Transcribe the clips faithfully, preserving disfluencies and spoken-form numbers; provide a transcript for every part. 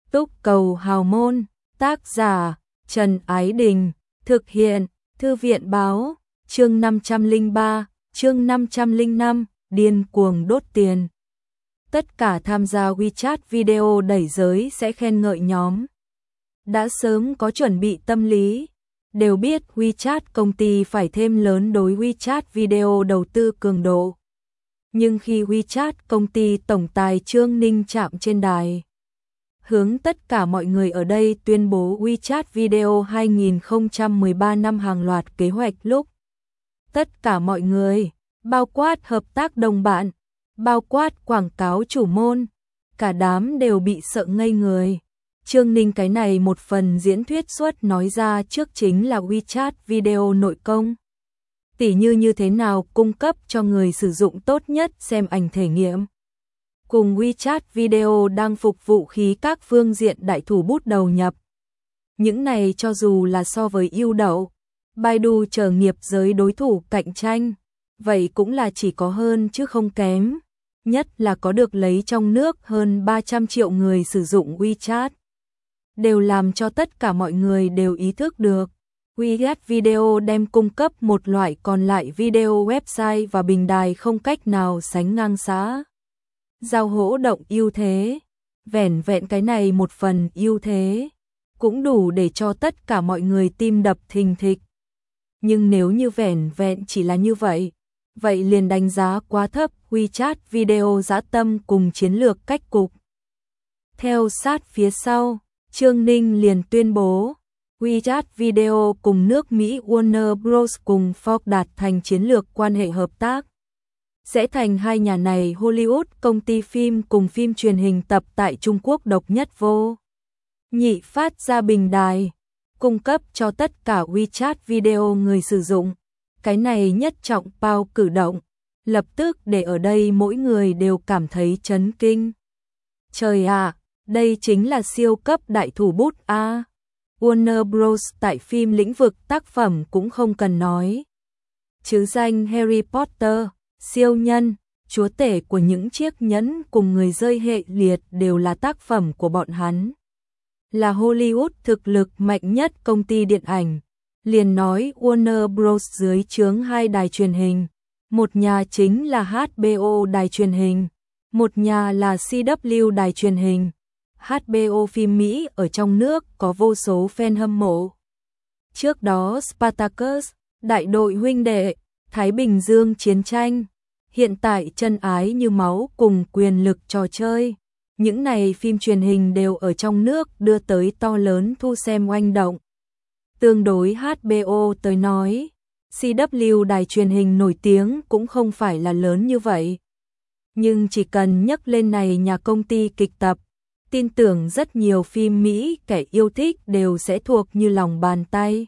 Túc Cầu Hào Môn, tác giả Trần Ái Đình, thực hiện Thư viện Báo, chương năm trăm lẻ ba, chương năm trăm lẻ năm, điên cuồng đốt tiền. Tất cả tham gia WeChat video đẩy giới sẽ khen ngợi nhóm. Đã sớm có chuẩn bị tâm lý, đều biết WeChat công ty phải thêm lớn đối WeChat video đầu tư cường độ. Nhưng khi WeChat công ty tổng tài Trương Ninh chạm trên đài, hướng tất cả mọi người ở đây tuyên bố WeChat Video hai không một ba năm hàng loạt kế hoạch lúc. Tất cả mọi người, bao quát hợp tác đồng bạn, bao quát quảng cáo chủ môn, cả đám đều bị sợ ngây người. Trương Ninh cái này một phần diễn thuyết suốt nói ra trước chính là WeChat Video nội công. Tỉ như như thế nào cung cấp cho người sử dụng tốt nhất xem ảnh thể nghiệm. Cùng WeChat Video đang phục vụ khí các phương diện đại thủ bút đầu nhập. Những này cho dù là so với yêu đậu, Baidu chờ nghiệp giới đối thủ cạnh tranh, vậy cũng là chỉ có hơn chứ không kém. Nhất là có được lấy trong nước hơn ba trăm triệu người sử dụng WeChat. Đều làm cho tất cả mọi người đều ý thức được. WeChat Video đem cung cấp một loại còn lại video website và bình đài không cách nào sánh ngang xã. Giao hỗ động ưu thế, vẻn vẹn cái này một phần ưu thế, cũng đủ để cho tất cả mọi người tim đập thình thịch. Nhưng nếu như vẻn vẹn chỉ là như vậy, vậy liền đánh giá quá thấp WeChat Video dã tâm cùng chiến lược cách cục. Theo sát phía sau, Trương Ninh liền tuyên bố, WeChat Video cùng nước Mỹ Warner Bros cùng Fox đạt thành chiến lược quan hệ hợp tác. Sẽ thành hai nhà này Hollywood công ty phim cùng phim truyền hình tập tại Trung Quốc độc nhất vô nhị phát ra bình đài, cung cấp cho tất cả WeChat Video người sử dụng. Cái này nhất trọng bao cử động, lập tức để ở đây mỗi người đều cảm thấy chấn kinh. Trời ạ, đây chính là siêu cấp đại thủ bút a. Warner Bros tại phim lĩnh vực tác phẩm cũng không cần nói. Chứ danh Harry Potter, siêu nhân, chúa tể của những chiếc nhẫn cùng người rơi hệ liệt đều là tác phẩm của bọn hắn. Là Hollywood thực lực mạnh nhất công ty điện ảnh. Liền nói Warner Bros dưới trướng hai đài truyền hình. Một nhà chính là hát bê o đài truyền hình. Một nhà là xê vê đài truyền hình. hát bê o phim Mỹ ở trong nước có vô số fan hâm mộ. Trước đó Spartacus, Đại đội huynh đệ, Thái Bình Dương chiến tranh, hiện tại Chân ái như máu cùng Quyền lực trò chơi. Những này phim truyền hình đều ở trong nước đưa tới to lớn thu xem oanh động. Tương đối hát bê o tới nói, xê vê đài truyền hình nổi tiếng cũng không phải là lớn như vậy. Nhưng chỉ cần nhắc lên này nhà công ty kịch tập, tin tưởng rất nhiều phim Mỹ kẻ yêu thích đều sẽ thuộc như lòng bàn tay.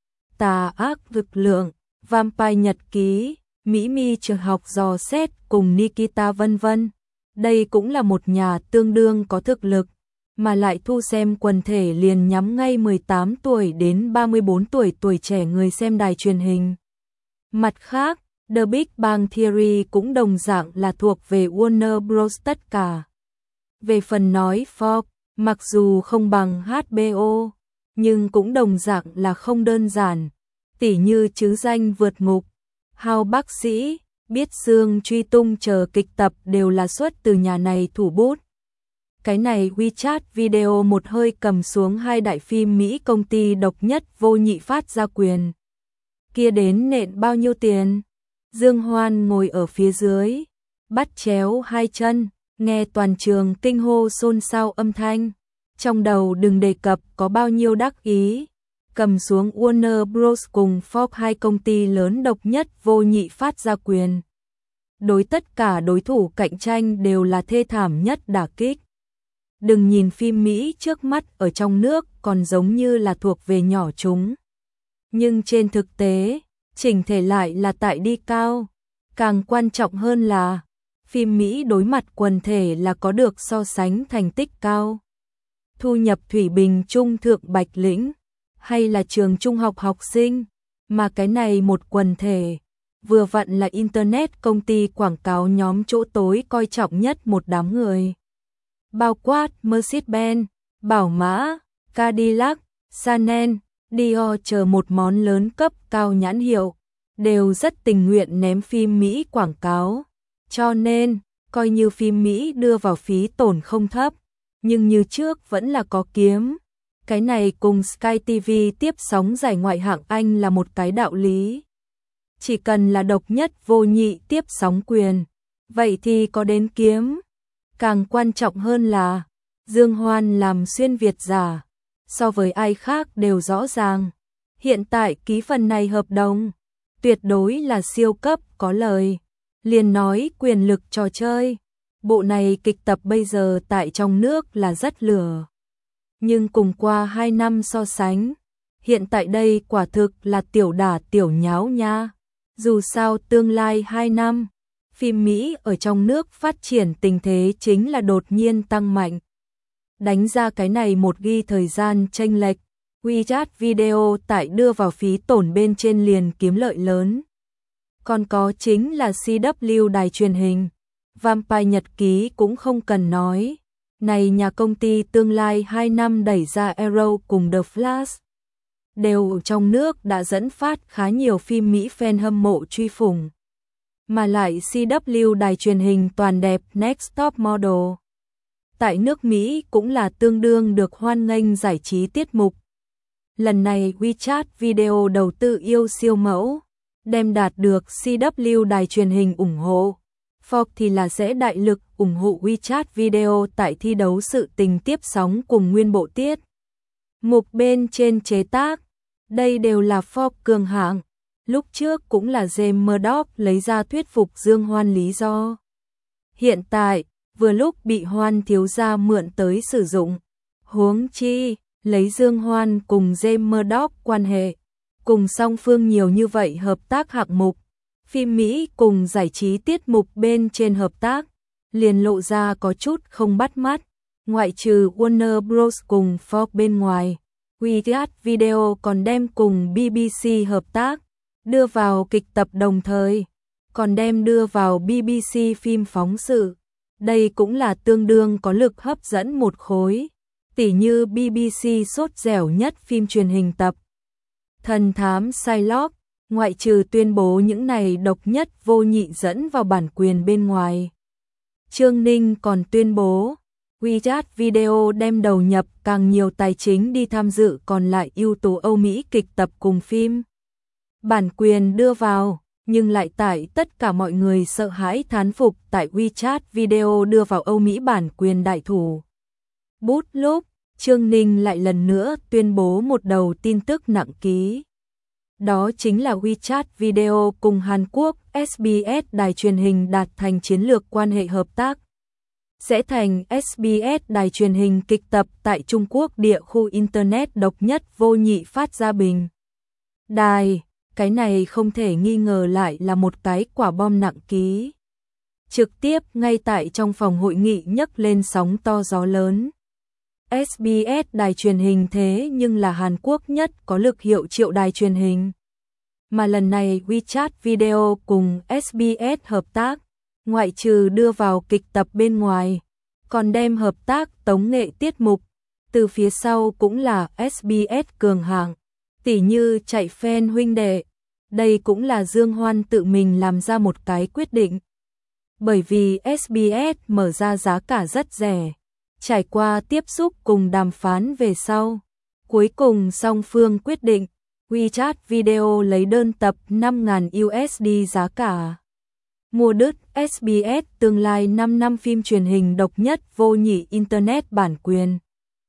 Tà ác lực lượng, Vampire Nhật ký, Mỹ Mi trường học dò xét cùng Nikita vân vân. Đây cũng là một nhà tương đương có thực lực, mà lại thu xem quần thể liền nhắm ngay mười tám tuổi đến ba mươi bốn tuổi tuổi trẻ người xem đài truyền hình. Mặt khác, The Big Bang Theory cũng đồng dạng là thuộc về Warner Bros tất cả. Về phần nói Fox, mặc dù không bằng hát bê o, nhưng cũng đồng dạng là không đơn giản. Tỉ như Chứ danh vượt ngục, Hao bác sĩ, Biết xương truy tung chờ kịch tập đều là xuất từ nhà này thủ bút. Cái này WeChat Video một hơi cầm xuống hai đại phim Mỹ công ty độc nhất vô nhị phát ra quyền. Kia đến nện bao nhiêu tiền? Dương Hoan ngồi ở phía dưới, bắt chéo hai chân, nghe toàn trường kinh hô xôn xao âm thanh. Trong đầu đừng đề cập có bao nhiêu đắc ý. Cầm xuống Warner Bros cùng Fox hai công ty lớn độc nhất vô nhị phát ra quyền. Đối tất cả đối thủ cạnh tranh đều là thê thảm nhất đả kích. Đừng nhìn phim Mỹ trước mắt ở trong nước còn giống như là thuộc về nhỏ chúng. Nhưng trên thực tế, chỉnh thể lại là tại đi cao. Càng quan trọng hơn là, phim Mỹ đối mặt quần thể là có được so sánh thành tích cao. Thu nhập thủy bình trung thượng Bạch Lĩnh, hay là trường trung học học sinh, mà cái này một quần thể, vừa vặn là Internet công ty quảng cáo nhóm chỗ tối coi trọng nhất một đám người. Bao quát Mercedes-Benz, Bảo Mã, Cadillac, Chanel, Dior chờ một món lớn cấp cao nhãn hiệu, đều rất tình nguyện ném phim Mỹ quảng cáo. Cho nên, coi như phim Mỹ đưa vào phí tổn không thấp, nhưng như trước vẫn là có kiếm. Cái này cùng Sky ti vi tiếp sóng giải ngoại hạng Anh là một cái đạo lý. Chỉ cần là độc nhất vô nhị tiếp sóng quyền, vậy thì có đến kiếm. Càng quan trọng hơn là, Dương Hoan làm xuyên Việt giả, so với ai khác đều rõ ràng. Hiện tại ký phần này hợp đồng, tuyệt đối là siêu cấp có lời. Liền nói quyền lực trò chơi, bộ này kịch tập bây giờ tại trong nước là rất lửa. Nhưng cùng qua hai năm so sánh, hiện tại đây quả thực là tiểu đả tiểu nháo nha. Dù sao tương lai hai năm, phim Mỹ ở trong nước phát triển tình thế chính là đột nhiên tăng mạnh. Đánh ra cái này một ghi thời gian chênh lệch, WeChat Video tại đưa vào phí tổn bên trên liền kiếm lợi lớn. Còn có chính là xê vê đài truyền hình, Vampire Nhật Ký cũng không cần nói. Này nhà công ty tương lai hai năm đẩy ra Arrow cùng The Flash, đều trong nước đã dẫn phát khá nhiều phim Mỹ fan hâm mộ truy phủng. Mà lại xê vê đài truyền hình toàn đẹp Next Top Model. Tại nước Mỹ cũng là tương đương được hoan nghênh giải trí tiết mục. Lần này WeChat Video đầu tư yêu siêu mẫu, đem đạt được xê vê đài truyền hình ủng hộ. Fox thì là sẽ đại lực ủng hộ WeChat Video tại thi đấu sự tình tiếp sóng cùng nguyên bộ tiết mục bên trên chế tác. Đây đều là Fox cường hạng. Lúc trước cũng là James Murdoch lấy ra thuyết phục Dương Hoan lý do. Hiện tại, vừa lúc bị Hoan thiếu gia mượn tới sử dụng. Huống chi, lấy Dương Hoan cùng James Murdoch quan hệ, cùng song phương nhiều như vậy hợp tác hạng mục, phim Mỹ cùng giải trí tiết mục bên trên hợp tác, liền lộ ra có chút không bắt mắt. Ngoại trừ Warner Bros cùng Fox bên ngoài, WeChat Video còn đem cùng bê bê xê hợp tác, đưa vào kịch tập đồng thời, còn đem đưa vào bê bê xê phim phóng sự. Đây cũng là tương đương có lực hấp dẫn một khối, tỉ như bê bê xê sốt dẻo nhất phim truyền hình tập Thần thám Shylock, ngoại trừ tuyên bố những này độc nhất vô nhị dẫn vào bản quyền bên ngoài. Trương Ninh còn tuyên bố, WeChat Video đem đầu nhập càng nhiều tài chính đi tham dự còn lại ưu tú Âu Mỹ kịch tập cùng phim. Bản quyền đưa vào, nhưng lại tại tất cả mọi người sợ hãi thán phục tại WeChat Video đưa vào Âu Mỹ bản quyền đại thủ. Bút lúc, Trương Ninh lại lần nữa tuyên bố một đầu tin tức nặng ký. Đó chính là WeChat Video cùng Hàn Quốc ét bê ét đài truyền hình đạt thành chiến lược quan hệ hợp tác. Sẽ thành ét bê ét đài truyền hình kịch tập tại Trung Quốc địa khu Internet độc nhất vô nhị phát ra bình. Đài, cái này không thể nghi ngờ lại là một cái quả bom nặng ký. Trực tiếp ngay tại trong phòng hội nghị nhấc lên sóng to gió lớn. ét bê ét đài truyền hình thế nhưng là Hàn Quốc nhất có lực hiệu triệu đài truyền hình. Mà lần này WeChat Video cùng ét bê ét hợp tác, ngoại trừ đưa vào kịch tập bên ngoài, còn đem hợp tác tống nghệ tiết mục, từ phía sau cũng là ét bê ét cường hạng, tỉ như chạy fan huynh đệ. Đây cũng là Dương Hoan tự mình làm ra một cái quyết định. Bởi vì ét bê ét mở ra giá cả rất rẻ, trải qua tiếp xúc cùng đàm phán về sau, cuối cùng song phương quyết định, WeChat Video lấy đơn tập năm nghìn đô la giá cả. Mua đứt ét bê ét tương lai năm năm phim truyền hình độc nhất vô nhị Internet bản quyền.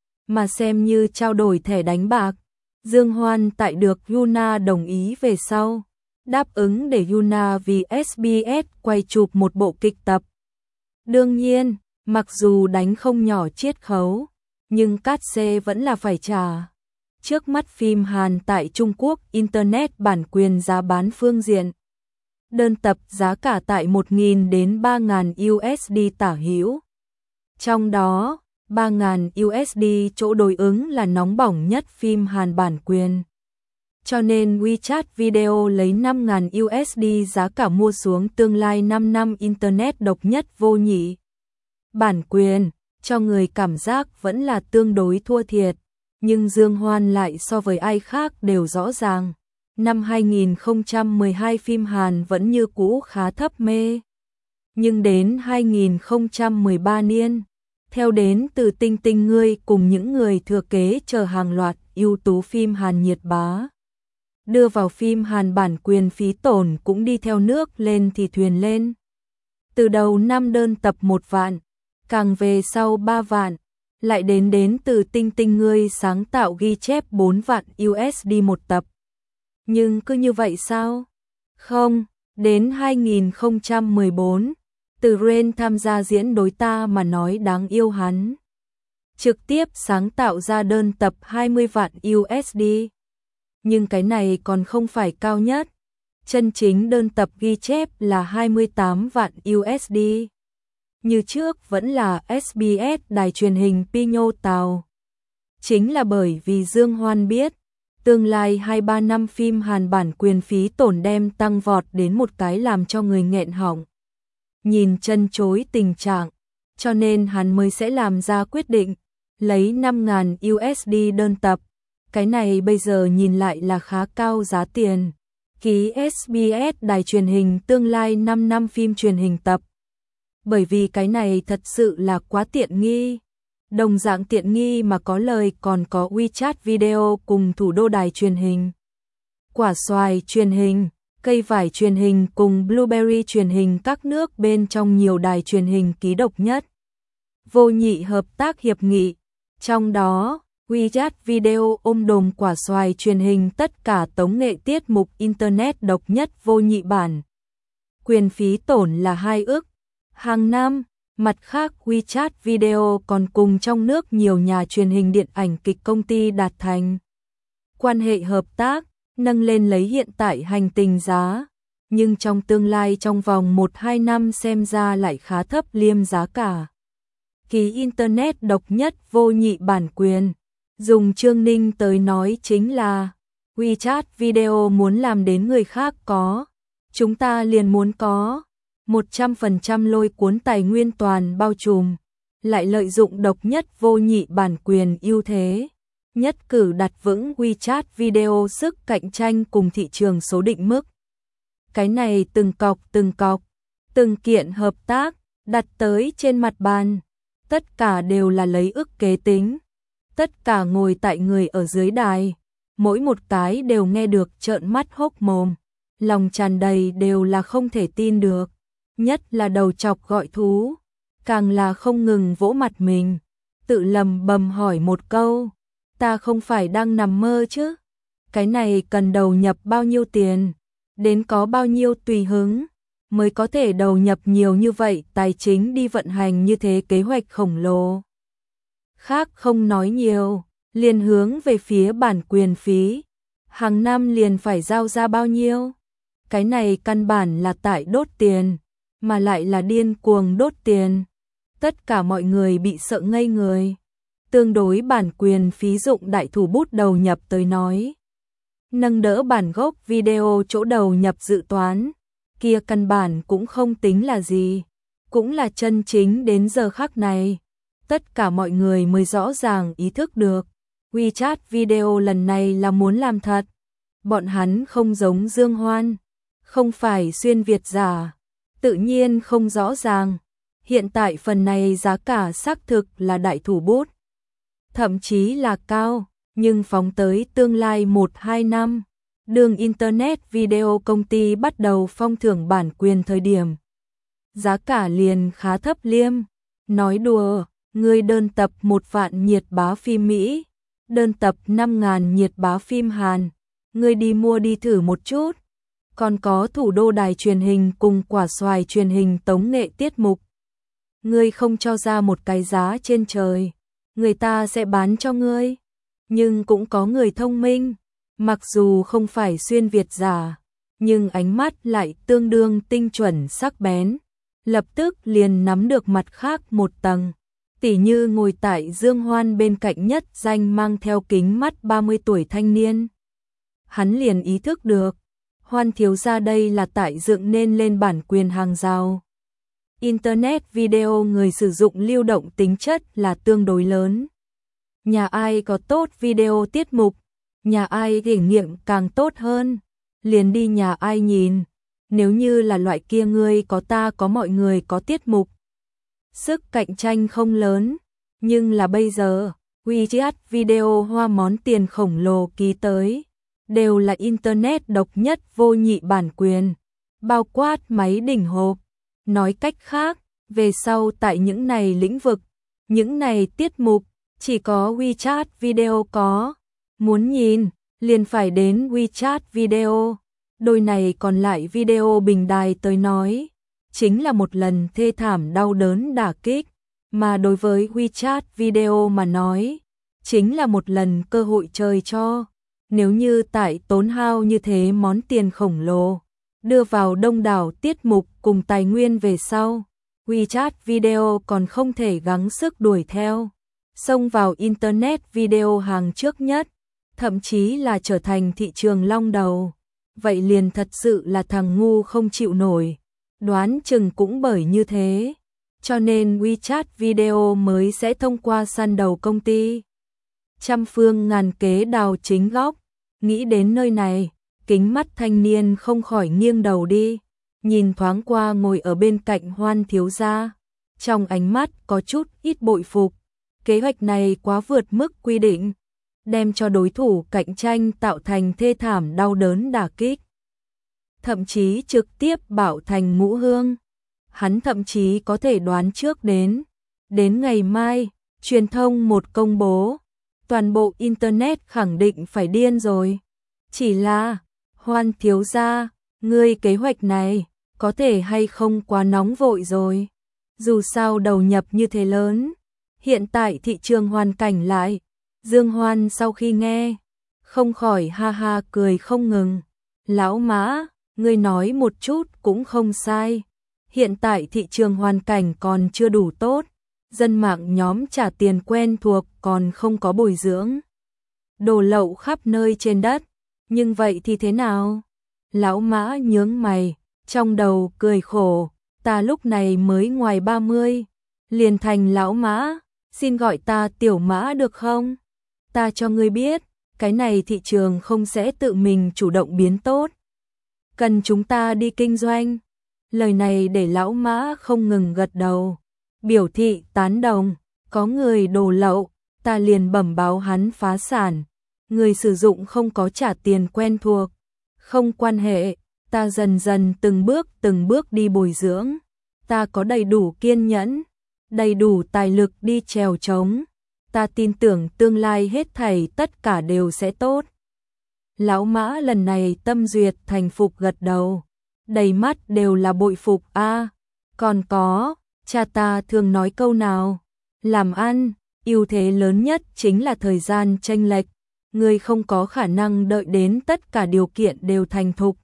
Mà xem như trao đổi thẻ đánh bạc, Dương Hoan tại được Yuna đồng ý về sau, đáp ứng để Yuna vì ét bê ét quay chụp một bộ kịch tập. Đương nhiên, mặc dù đánh không nhỏ chiết khấu, nhưng cát xê vẫn là phải trả. Trước mắt phim Hàn tại Trung Quốc Internet bản quyền giá bán phương diện. Đơn tập giá cả tại một nghìn đến ba nghìn đô la tả hữu. Trong đó, ba nghìn đô la chỗ đối ứng là nóng bỏng nhất phim Hàn bản quyền. Cho nên WeChat Video lấy năm nghìn đô la giá cả mua xuống tương lai năm năm Internet độc nhất vô nhị. Bản quyền, cho người cảm giác vẫn là tương đối thua thiệt, nhưng Dương Hoan lại so với ai khác đều rõ ràng. Năm hai nghìn không trăm mười hai phim Hàn vẫn như cũ khá thấp mê. Nhưng đến hai nghìn không trăm mười ba niên, theo đến từ Tinh Tinh Ngươi cùng những người thừa kế chờ hàng loạt ưu tú phim Hàn nhiệt bá. Đưa vào phim Hàn bản quyền phí tổn cũng đi theo nước lên thì thuyền lên. Từ đầu năm đơn tập một vạn, càng về sau ba vạn, lại đến đến từ Tinh Tinh Ngươi sáng tạo ghi chép bốn vạn u ét đê một tập. Nhưng cứ như vậy sao? Không, đến hai nghìn không trăm mười bốn, từ Ren tham gia diễn Đối Ta Mà Nói Đáng Yêu hắn trực tiếp sáng tạo ra đơn tập hai mươi vạn u ét đê. Nhưng cái này còn không phải cao nhất. Chân chính đơn tập ghi chép là hai mươi tám vạn u ét đê. Như trước vẫn là ét bê ét đài truyền hình Pinho Tàu. Chính là bởi vì Dương Hoan biết, tương lai hai ba năm phim Hàn bản quyền phí tổn đem tăng vọt đến một cái làm cho người nghẹn họng. Nhìn chân chối tình trạng, cho nên hắn mới sẽ làm ra quyết định, lấy năm nghìn u ét đê đơn tập. Cái này bây giờ nhìn lại là khá cao giá tiền. Ký ét bê ét đài truyền hình tương lai năm năm phim truyền hình tập. Bởi vì cái này thật sự là quá tiện nghi. Đồng dạng tiện nghi mà có lời còn có WeChat Video cùng Thủ Đô đài truyền hình, Quả Xoài truyền hình, Cây Vải truyền hình cùng Blueberry truyền hình các nước bên trong nhiều đài truyền hình ký độc nhất. Vô nhị hợp tác hiệp nghị. Trong đó, WeChat Video ôm đồm Quả Xoài truyền hình tất cả tống nghệ tiết mục Internet độc nhất vô nhị bản. Quyền phí tổn là hai ức hàng năm. Mặt khác WeChat Video còn cùng trong nước nhiều nhà truyền hình điện ảnh kịch công ty đạt thành quan hệ hợp tác, nâng lên lấy hiện tại hành tình giá, nhưng trong tương lai trong vòng một hai năm xem ra lại khá thấp liêm giá cả. Ký Internet độc nhất vô nhị bản quyền, dùng Trương Ninh tới nói chính là WeChat Video muốn làm đến người khác có, chúng ta liền muốn có. một trăm phần trăm lôi cuốn tài nguyên toàn bao trùm, lại lợi dụng độc nhất vô nhị bản quyền ưu thế, nhất cử đặt vững WeChat Video sức cạnh tranh cùng thị trường số định mức. Cái này từng cọc từng cọc, từng kiện hợp tác, đặt tới trên mặt bàn, tất cả đều là lấy ức kế tính, tất cả ngồi tại người ở dưới đài, mỗi một cái đều nghe được trợn mắt hốc mồm, lòng tràn đầy đều là không thể tin được. Nhất là đầu chọc gọi thú, càng là không ngừng vỗ mặt mình, tự lầm bầm hỏi một câu, ta không phải đang nằm mơ chứ? Cái này cần đầu nhập bao nhiêu tiền, đến có bao nhiêu tùy hứng, mới có thể đầu nhập nhiều như vậy tài chính đi vận hành như thế kế hoạch khổng lồ. Khác không nói nhiều, liền hướng về phía bản quyền phí, hàng năm liền phải giao ra bao nhiêu? Cái này căn bản là tại đốt tiền. Mà lại là điên cuồng đốt tiền. Tất cả mọi người bị sợ ngây người. Tương đối bản quyền phí dụng đại thủ bút đầu nhập tới nói. Nâng đỡ bản gốc video chỗ đầu nhập dự toán. Kia căn bản cũng không tính là gì. Cũng là chân chính đến giờ khắc này. Tất cả mọi người mới rõ ràng ý thức được. WeChat Video lần này là muốn làm thật. Bọn hắn không giống Dương Hoan. Không phải xuyên Việt giả. Tự nhiên không rõ ràng. Hiện tại phần này giá cả xác thực là đại thủ bút. Thậm chí là cao, nhưng phóng tới tương lai một hai năm, đường Internet Video công ty bắt đầu phong thưởng bản quyền thời điểm. Giá cả liền khá thấp liêm. Nói đùa, người đơn tập một vạn nhiệt bá phim Mỹ, đơn tập năm ngàn nhiệt bá phim Hàn. Người đi mua đi thử một chút. Còn có Thủ Đô đài truyền hình cùng Quả Xoài truyền hình tống nghệ tiết mục. Ngươi không cho ra một cái giá trên trời, người ta sẽ bán cho ngươi. Nhưng cũng có người thông minh, mặc dù không phải xuyên Việt giả, nhưng ánh mắt lại tương đương tinh chuẩn sắc bén, lập tức liền nắm được mặt khác một tầng. Tỉ như ngồi tại Dương Hoan bên cạnh nhất danh mang theo kính mắt ba mươi tuổi thanh niên. Hắn liền ý thức được, Hoan thiếu gia đây là tại dựng nên lên bản quyền hàng rào. Internet video người sử dụng lưu động tính chất là tương đối lớn. Nhà ai có tốt video tiết mục, nhà ai thể nghiệm càng tốt hơn, liền đi nhà ai nhìn. Nếu như là loại kia ngươi có ta có mọi người có tiết mục, sức cạnh tranh không lớn, nhưng là bây giờ, WeChat video hoa món tiền khổng lồ ký tới, đều là Internet độc nhất vô nhị bản quyền, bao quát máy đỉnh hộp. Nói cách khác, về sau tại những này lĩnh vực, những này tiết mục, chỉ có WeChat video có. Muốn nhìn, liền phải đến WeChat video. Đôi này còn lại video bình đài tới nói, chính là một lần thê thảm đau đớn đả kích, mà đối với WeChat video mà nói, chính là một lần cơ hội chơi cho. Nếu như tại tốn hao như thế món tiền khổng lồ, đưa vào đông đảo tiết mục cùng tài nguyên về sau, WeChat video còn không thể gắng sức đuổi theo, xông vào Internet video hàng trước nhất, thậm chí là trở thành thị trường long đầu. Vậy liền thật sự là thằng ngu không chịu nổi. Đoán chừng cũng bởi như thế, cho nên WeChat video mới sẽ thông qua săn đầu công ty. Trăm phương ngàn kế đào chính góc. Nghĩ đến nơi này, kính mắt thanh niên không khỏi nghiêng đầu đi, nhìn thoáng qua ngồi ở bên cạnh Hoan thiếu gia, trong ánh mắt có chút ít bội phục. Kế hoạch này quá vượt mức quy định, đem cho đối thủ cạnh tranh tạo thành thê thảm đau đớn đả kích, thậm chí trực tiếp bảo thành ngũ hương. Hắn thậm chí có thể đoán trước đến, đến ngày mai, truyền thông một công bố, toàn bộ Internet khẳng định phải điên rồi. Chỉ là, Hoan thiếu gia, ngươi kế hoạch này, có thể hay không quá nóng vội rồi. Dù sao đầu nhập như thế lớn, hiện tại thị trường hoàn cảnh lại. Dương Hoan sau khi nghe, không khỏi ha ha cười không ngừng. Lão Mã, ngươi nói một chút cũng không sai. Hiện tại thị trường hoàn cảnh còn chưa đủ tốt, dân mạng nhóm trả tiền quen thuộc còn không có bồi dưỡng. Đồ lậu khắp nơi trên đất, nhưng vậy thì thế nào? Lão Mã nhướng mày, trong đầu cười khổ, ta lúc này mới ngoài ba mươi, liền thành Lão Mã, xin gọi ta Tiểu Mã được không? Ta cho ngươi biết, cái này thị trường không sẽ tự mình chủ động biến tốt. Cần chúng ta đi kinh doanh. Lời này để Lão Mã không ngừng gật đầu, biểu thị tán đồng. Có người đồ lậu, ta liền bẩm báo hắn phá sản. Người sử dụng không có trả tiền quen thuộc, không quan hệ, ta dần dần từng bước từng bước đi bồi dưỡng. Ta có đầy đủ kiên nhẫn, đầy đủ tài lực đi trèo trống. Ta tin tưởng tương lai hết thảy tất cả đều sẽ tốt. Lão Mã lần này tâm duyệt thành phục gật đầu, đầy mắt đều là bội phục. A, à, còn có, cha ta thường nói câu nào, làm ăn, ưu thế lớn nhất chính là thời gian chênh lệch. Ngươi không có khả năng đợi đến tất cả điều kiện đều thành thục,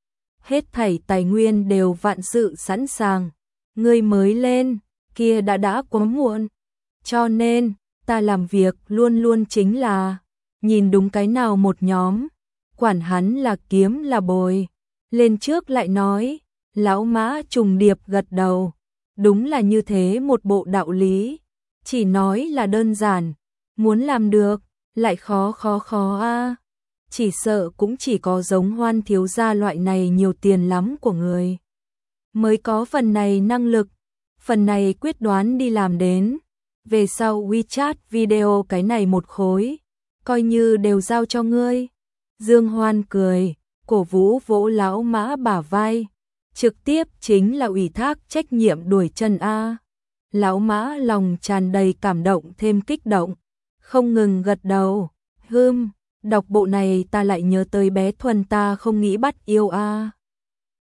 hết thảy tài nguyên đều vạn sự sẵn sàng, ngươi mới lên, kia đã đã quá muộn. Cho nên, ta làm việc luôn luôn chính là nhìn đúng cái nào một nhóm, quản hắn là kiếm là bồi. Lên trước lại nói, Lão Mã trùng điệp gật đầu, đúng là như thế một bộ đạo lý, chỉ nói là đơn giản, muốn làm được lại khó khó khó a. À. Chỉ sợ cũng chỉ có giống Hoan thiếu gia loại này nhiều tiền lắm của người mới có phần này năng lực, phần này quyết đoán đi làm đến. Về sau WeChat video cái này một khối, coi như đều giao cho ngươi. Dương Hoan cười, cổ vũ vỗ Lão Mã bả vai, trực tiếp chính là ủy thác trách nhiệm đuổi chân a. Lão Mã lòng tràn đầy cảm động thêm kích động, không ngừng gật đầu. Hừm, đọc bộ này ta lại nhớ tới bé Thuần ta không nghĩ bắt yêu a.